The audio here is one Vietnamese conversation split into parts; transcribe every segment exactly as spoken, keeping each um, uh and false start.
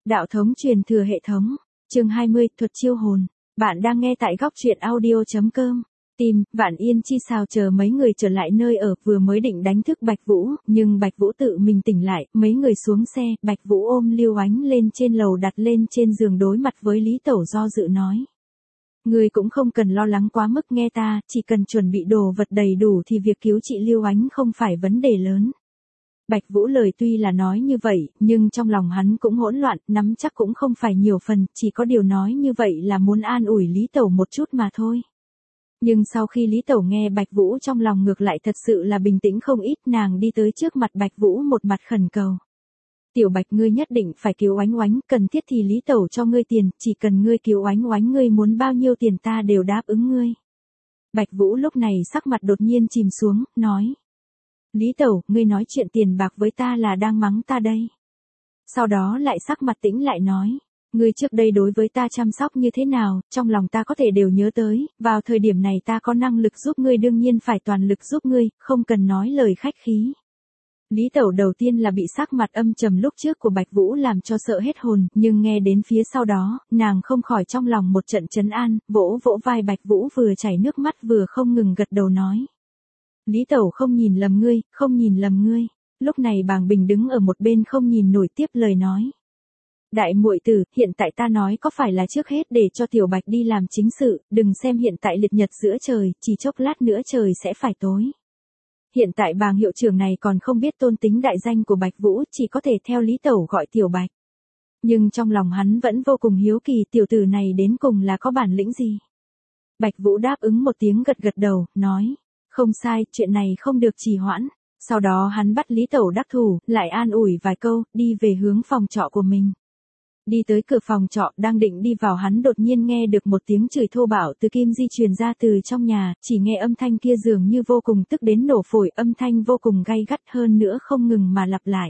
Đạo thống truyền thừa hệ thống. Chương hai mươi, thuật chiêu hồn. Bạn đang nghe tại góc truyện audio chấm com. Tìm, Vạn Yên Chi xào chờ mấy người trở lại nơi ở, vừa mới định đánh thức Bạch Vũ, nhưng Bạch Vũ tự mình tỉnh lại, mấy người xuống xe, Bạch Vũ ôm Lưu Ánh lên trên lầu đặt lên trên giường đối mặt với Lý Tẩu do dự nói. Người cũng không cần lo lắng quá mức nghe ta, chỉ cần chuẩn bị đồ vật đầy đủ thì việc cứu chị Lưu Ánh không phải vấn đề lớn. Bạch Vũ lời tuy là nói như vậy, nhưng trong lòng hắn cũng hỗn loạn, nắm chắc cũng không phải nhiều phần, chỉ có điều nói như vậy là muốn an ủi Lý Tẩu một chút mà thôi. Nhưng sau khi Lý Tẩu nghe Bạch Vũ trong lòng ngược lại thật sự là bình tĩnh không ít, nàng đi tới trước mặt Bạch Vũ một mặt khẩn cầu. Tiểu Bạch, ngươi nhất định phải cứu Oánh Oánh, cần thiết thì Lý Tẩu cho ngươi tiền, chỉ cần ngươi cứu Oánh Oánh ngươi muốn bao nhiêu tiền ta đều đáp ứng ngươi. Bạch Vũ lúc này sắc mặt đột nhiên chìm xuống, nói. Lý Tẩu, ngươi nói chuyện tiền bạc với ta là đang mắng ta đây. Sau đó lại sắc mặt tĩnh lại nói. Ngươi trước đây đối với ta chăm sóc như thế nào, trong lòng ta có thể đều nhớ tới, vào thời điểm này ta có năng lực giúp ngươi đương nhiên phải toàn lực giúp ngươi, không cần nói lời khách khí. Lý Tẩu đầu tiên là bị sắc mặt âm trầm lúc trước của Bạch Vũ làm cho sợ hết hồn, nhưng nghe đến phía sau đó, nàng không khỏi trong lòng một trận trấn an, vỗ vỗ vai Bạch Vũ vừa chảy nước mắt vừa không ngừng gật đầu nói. Lý Tẩu không nhìn lầm ngươi, không nhìn lầm ngươi. Lúc này Bàng Bình đứng ở một bên không nhìn nổi tiếp lời nói. Đại muội tử, hiện tại ta nói có phải là trước hết để cho Tiểu Bạch đi làm chính sự, đừng xem hiện tại liệt nhật giữa trời, chỉ chốc lát nữa trời sẽ phải tối. Hiện tại Bàng hiệu trưởng này còn không biết tôn tính đại danh của Bạch Vũ, chỉ có thể theo Lý Tẩu gọi Tiểu Bạch. Nhưng trong lòng hắn vẫn vô cùng hiếu kỳ tiểu tử này đến cùng là có bản lĩnh gì. Bạch Vũ đáp ứng một tiếng gật gật đầu, nói. Không sai, chuyện này không được trì hoãn. Sau đó hắn bắt Lý Tẩu đắc thủ, lại an ủi vài câu, đi về hướng phòng trọ của mình. Đi tới cửa phòng trọ, đang định đi vào hắn đột nhiên nghe được một tiếng chửi thô bạo từ Kim Di truyền ra từ trong nhà, chỉ nghe âm thanh kia dường như vô cùng tức đến nổ phổi, âm thanh vô cùng gay gắt hơn nữa không ngừng mà lặp lại.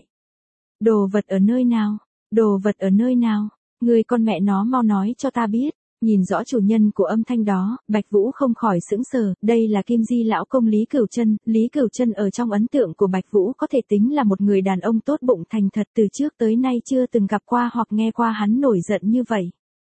Đồ vật ở nơi nào? Đồ vật ở nơi nào? Người con mẹ nó mau nói cho ta biết. Nhìn rõ chủ nhân của âm thanh đó, Bạch Vũ không khỏi sững sờ, đây là Kim Di lão công Lý Cửu Chân, Lý Cửu Chân ở trong ấn tượng của Bạch Vũ có thể tính là một người đàn ông tốt bụng thành thật, từ trước tới nay chưa từng gặp qua hoặc nghe qua hắn nổi giận như vậy.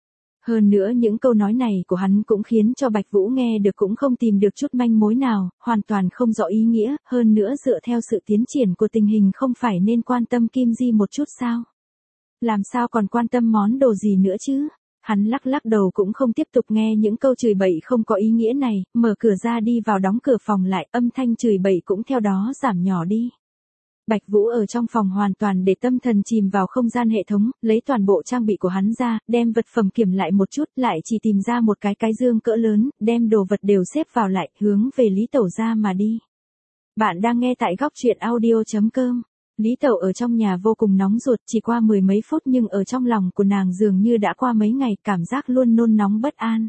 Hơn nữa những câu nói này của hắn cũng khiến cho Bạch Vũ nghe được cũng không tìm được chút manh mối nào, hoàn toàn không rõ ý nghĩa, hơn nữa dựa theo sự tiến triển của tình hình không phải nên quan tâm Kim Di một chút sao? Làm sao còn quan tâm món đồ gì nữa chứ? Hắn lắc lắc đầu cũng không tiếp tục nghe những câu chửi bậy không có ý nghĩa này, mở cửa ra đi vào đóng cửa phòng lại, âm thanh chửi bậy cũng theo đó giảm nhỏ đi. Bạch Vũ ở trong phòng hoàn toàn để tâm thần chìm vào không gian hệ thống, lấy toàn bộ trang bị của hắn ra, đem vật phẩm kiểm lại một chút, lại chỉ tìm ra một cái cái dương cỡ lớn, đem đồ vật đều xếp vào lại, hướng về Lý Tẩu ra mà đi. Bạn đang nghe tại góc truyện audio chấm com. Lý Tẩu ở trong nhà vô cùng nóng ruột, chỉ qua mười mấy phút nhưng ở trong lòng của nàng dường như đã qua mấy ngày, cảm giác luôn nôn nóng bất an.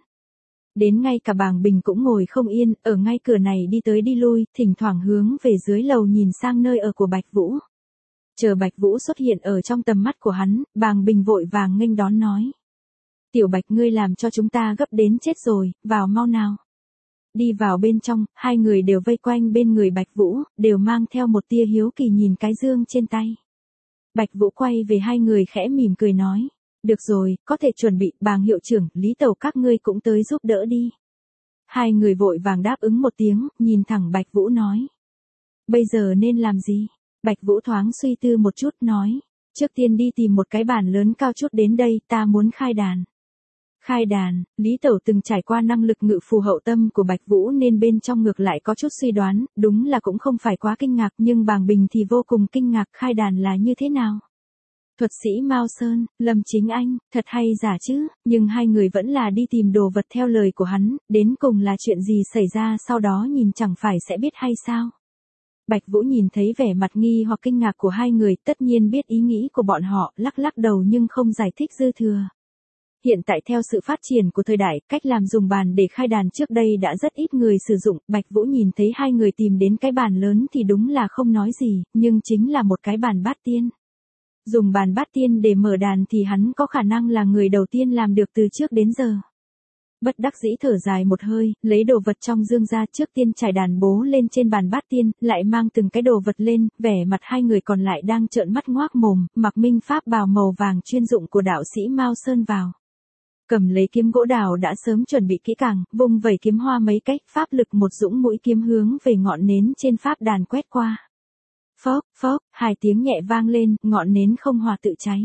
Đến ngay cả Bàng Bình cũng ngồi không yên, ở ngay cửa này đi tới đi lui, thỉnh thoảng hướng về dưới lầu nhìn sang nơi ở của Bạch Vũ. Chờ Bạch Vũ xuất hiện ở trong tầm mắt của hắn, Bàng Bình vội vàng nghênh đón nói. Tiểu Bạch, ngươi làm cho chúng ta gấp đến chết rồi, vào mau nào. Đi vào bên trong, hai người đều vây quanh bên người Bạch Vũ, đều mang theo một tia hiếu kỳ nhìn cái dương trên tay. Bạch Vũ quay về hai người khẽ mỉm cười nói. Được rồi, có thể chuẩn bị, Bàng hiệu trưởng, Lý Tẩu các ngươi cũng tới giúp đỡ đi. Hai người vội vàng đáp ứng một tiếng, nhìn thẳng Bạch Vũ nói. Bây giờ nên làm gì? Bạch Vũ thoáng suy tư một chút nói. Trước tiên đi tìm một cái bàn lớn cao chút đến đây, ta muốn khai đàn. Khai đàn, Lý Tẩu từng trải qua năng lực ngự phù hậu tâm của Bạch Vũ nên bên trong ngược lại có chút suy đoán, đúng là cũng không phải quá kinh ngạc nhưng Bàng Bình thì vô cùng kinh ngạc, khai đàn là như thế nào? Thuật sĩ Mao Sơn, Lâm Chính Anh, thật hay giả chứ, nhưng hai người vẫn là đi tìm đồ vật theo lời của hắn, đến cùng là chuyện gì xảy ra sau đó nhìn chẳng phải sẽ biết hay sao? Bạch Vũ nhìn thấy vẻ mặt nghi hoặc kinh ngạc của hai người, tất nhiên biết ý nghĩ của bọn họ, lắc lắc đầu nhưng không giải thích dư thừa. Hiện tại theo sự phát triển của thời đại, cách làm dùng bàn để khai đàn trước đây đã rất ít người sử dụng, Bạch Vũ nhìn thấy hai người tìm đến cái bàn lớn thì đúng là không nói gì, nhưng chính là một cái bàn bát tiên. Dùng bàn bát tiên để mở đàn thì hắn có khả năng là người đầu tiên làm được từ trước đến giờ. Bất đắc dĩ thở dài một hơi, lấy đồ vật trong dương ra, trước tiên trải đàn bố lên trên bàn bát tiên, lại mang từng cái đồ vật lên, vẻ mặt hai người còn lại đang trợn mắt ngoác mồm, mặc minh pháp bào màu vàng chuyên dụng của đạo sĩ Mao Sơn vào. Cầm lấy kiếm gỗ đào đã sớm chuẩn bị kỹ càng, vung vẩy kiếm hoa mấy cách, pháp lực một dũng mũi kiếm hướng về ngọn nến trên pháp đàn quét qua. Phốc, phốc, hai tiếng nhẹ vang lên, ngọn nến không hòa tự cháy.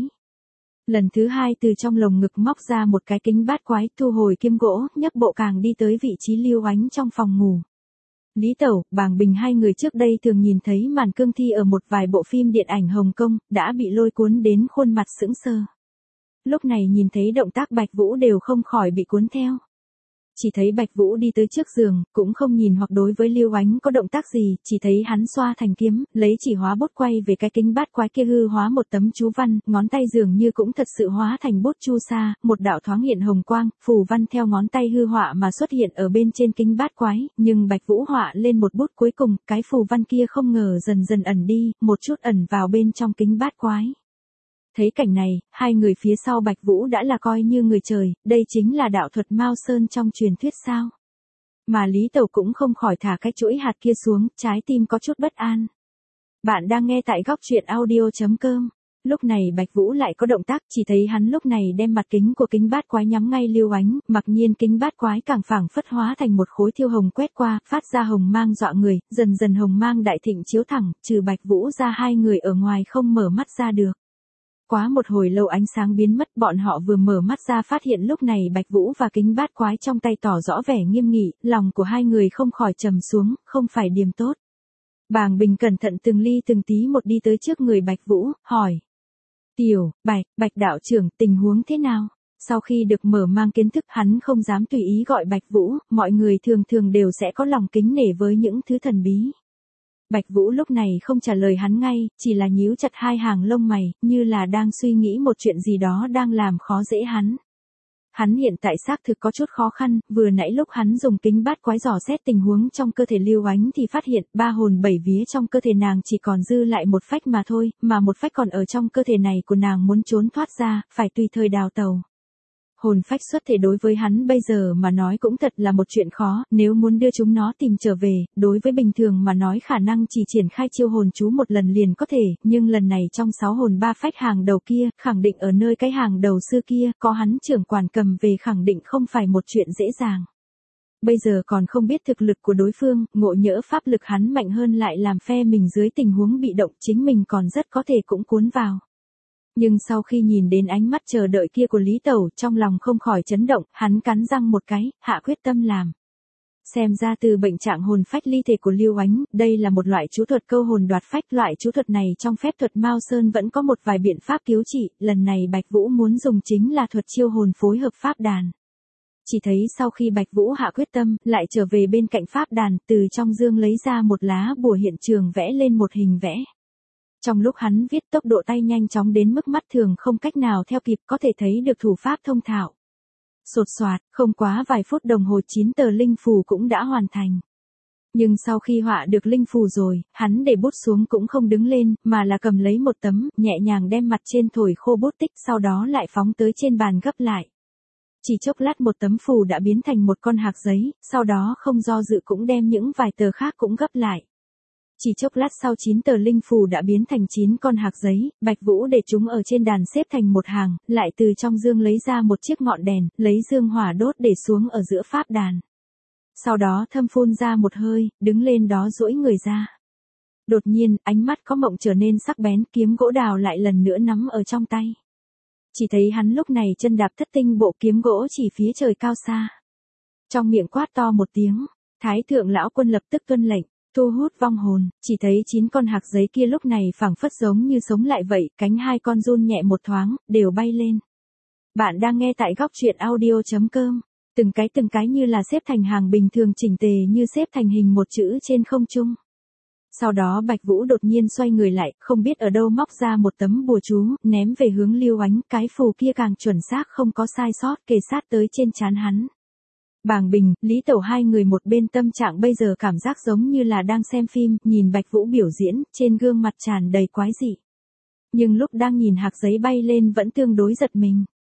Lần thứ hai từ trong lồng ngực móc ra một cái kính bát quái, thu hồi kiếm gỗ, nhấc bộ càng đi tới vị trí Lưu Ánh trong phòng ngủ. Lý Tẩu, Bàng Bình hai người trước đây thường nhìn thấy màn cương thi ở một vài bộ phim điện ảnh Hồng Kông, đã bị lôi cuốn đến khuôn mặt sững sờ. Lúc này nhìn thấy động tác Bạch Vũ đều không khỏi bị cuốn theo. Chỉ thấy Bạch Vũ đi tới trước giường, cũng không nhìn hoặc đối với Lưu Ánh có động tác gì, chỉ thấy hắn xoa thành kiếm, lấy chỉ hóa bút quay về cái kính bát quái kia hư hóa một tấm chú văn, ngón tay dường như cũng thật sự hóa thành bút chu sa, một đạo thoáng hiện hồng quang, phù văn theo ngón tay hư họa mà xuất hiện ở bên trên kính bát quái, nhưng Bạch Vũ họa lên một bút cuối cùng, cái phù văn kia không ngờ dần dần ẩn đi, một chút ẩn vào bên trong kính bát quái. Thấy cảnh này, hai người phía sau Bạch Vũ đã là coi như người trời, đây chính là đạo thuật Mao Sơn trong truyền thuyết sao. Mà Lý Tẩu cũng không khỏi thả cái chuỗi hạt kia xuống, trái tim có chút bất an. Bạn đang nghe tại góc truyện audio chấm com. Lúc này Bạch Vũ lại có động tác, chỉ thấy hắn lúc này đem mặt kính của kính bát quái nhắm ngay Lưu Ánh, mặc nhiên kính bát quái càng phảng phất hóa thành một khối thiêu hồng quét qua, phát ra hồng mang dọa người, dần dần hồng mang đại thịnh chiếu thẳng, trừ Bạch Vũ ra hai người ở ngoài không mở mắt ra được. Quá một hồi lâu ánh sáng biến mất, bọn họ vừa mở mắt ra phát hiện lúc này Bạch Vũ và kính bát quái trong tay tỏ rõ vẻ nghiêm nghị, lòng của hai người không khỏi trầm xuống, không phải điềm tốt. Bàng Bình cẩn thận từng ly từng tí một đi tới trước người Bạch Vũ, hỏi. Tiểu, Bạch, Bạch đạo trưởng, tình huống thế nào? Sau khi được mở mang kiến thức hắn không dám tùy ý gọi Bạch Vũ, mọi người thường thường đều sẽ có lòng kính nể với những thứ thần bí. Bạch Vũ lúc này không trả lời hắn ngay, chỉ là nhíu chặt hai hàng lông mày, như là đang suy nghĩ một chuyện gì đó đang làm khó dễ hắn. Hắn hiện tại xác thực có chút khó khăn, vừa nãy lúc hắn dùng kính bát quái dò xét tình huống trong cơ thể Lưu Ánh thì phát hiện ba hồn bảy vía trong cơ thể nàng chỉ còn dư lại một phách mà thôi, mà một phách còn ở trong cơ thể này của nàng muốn trốn thoát ra, phải tùy thời đào tàu. Hồn phách xuất thể đối với hắn bây giờ mà nói cũng thật là một chuyện khó, nếu muốn đưa chúng nó tìm trở về, đối với bình thường mà nói khả năng chỉ triển khai chiêu hồn chú một lần liền có thể, nhưng lần này trong sáu hồn ba phách hàng đầu kia, khẳng định ở nơi cái hàng đầu xưa kia, có hắn trưởng quản cầm về khẳng định không phải một chuyện dễ dàng. Bây giờ còn không biết thực lực của đối phương, ngộ nhỡ pháp lực hắn mạnh hơn lại làm phe mình dưới tình huống bị động chính mình còn rất có thể cũng cuốn vào. Nhưng sau khi nhìn đến ánh mắt chờ đợi kia của Lý Tẩu, trong lòng không khỏi chấn động, hắn cắn răng một cái, hạ quyết tâm làm. Xem ra từ bệnh trạng hồn phách ly thể của Lưu Ánh, đây là một loại chú thuật câu hồn đoạt phách, loại chú thuật này trong phép thuật Mao Sơn vẫn có một vài biện pháp cứu trị, lần này Bạch Vũ muốn dùng chính là thuật chiêu hồn phối hợp pháp đàn. Chỉ thấy sau khi Bạch Vũ hạ quyết tâm, lại trở về bên cạnh pháp đàn, từ trong dương lấy ra một lá bùa hiện trường vẽ lên một hình vẽ. Trong lúc hắn viết tốc độ tay nhanh chóng đến mức mắt thường không cách nào theo kịp, có thể thấy được thủ pháp thông thạo. Sột soạt, không quá vài phút đồng hồ chín tờ linh phù cũng đã hoàn thành. Nhưng sau khi họa được linh phù rồi, hắn để bút xuống cũng không đứng lên, mà là cầm lấy một tấm, nhẹ nhàng đem mặt trên thổi khô bút tích, sau đó lại phóng tới trên bàn gấp lại. Chỉ chốc lát một tấm phù đã biến thành một con hạc giấy, sau đó không do dự cũng đem những vài tờ khác cũng gấp lại. Chỉ chốc lát sau chín tờ linh phù đã biến thành chín con hạc giấy, Bạch Vũ để chúng ở trên đàn xếp thành một hàng, lại từ trong dương lấy ra một chiếc ngọn đèn, lấy dương hỏa đốt để xuống ở giữa pháp đàn. Sau đó thâm phun ra một hơi, đứng lên đó duỗi người ra. Đột nhiên, ánh mắt có mộng trở nên sắc bén, kiếm gỗ đào lại lần nữa nắm ở trong tay. Chỉ thấy hắn lúc này chân đạp thất tinh bộ kiếm gỗ chỉ phía trời cao xa. Trong miệng quát to một tiếng, Thái thượng lão quân lập tức tuân lệnh. Thu hút vong hồn, chỉ thấy chín con hạc giấy kia lúc này phảng phất giống như sống lại vậy, cánh hai con run nhẹ một thoáng, đều bay lên. Bạn đang nghe tại góc truyện audio chấm com, từng cái từng cái như là xếp thành hàng bình thường chỉnh tề như xếp thành hình một chữ trên không trung. Sau đó Bạch Vũ đột nhiên xoay người lại, không biết ở đâu móc ra một tấm bùa chú, ném về hướng Lưu Ánh, cái phù kia càng chuẩn xác không có sai sót, kề sát tới trên trán hắn. Bàng Bình, Lý Tẩu hai người một bên tâm trạng bây giờ cảm giác giống như là đang xem phim, nhìn Bạch Vũ biểu diễn, trên gương mặt tràn đầy quái dị. Nhưng lúc đang nhìn hạc giấy bay lên vẫn tương đối giật mình.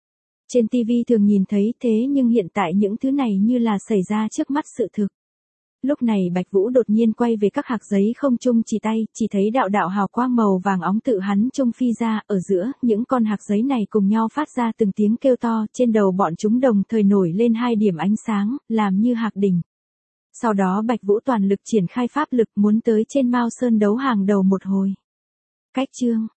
Trên ti vi thường nhìn thấy thế nhưng hiện tại những thứ này như là xảy ra trước mắt sự thực. Lúc này Bạch Vũ đột nhiên quay về các hạt giấy không trung chỉ tay, chỉ thấy đạo đạo hào quang màu vàng óng tự hắn trung phi ra, ở giữa, những con hạt giấy này cùng nhau phát ra từng tiếng kêu to, trên đầu bọn chúng đồng thời nổi lên hai điểm ánh sáng, làm như hạc đỉnh. Sau đó Bạch Vũ toàn lực triển khai pháp lực muốn tới trên Mao Sơn đấu hàng đầu một hồi. Cách chương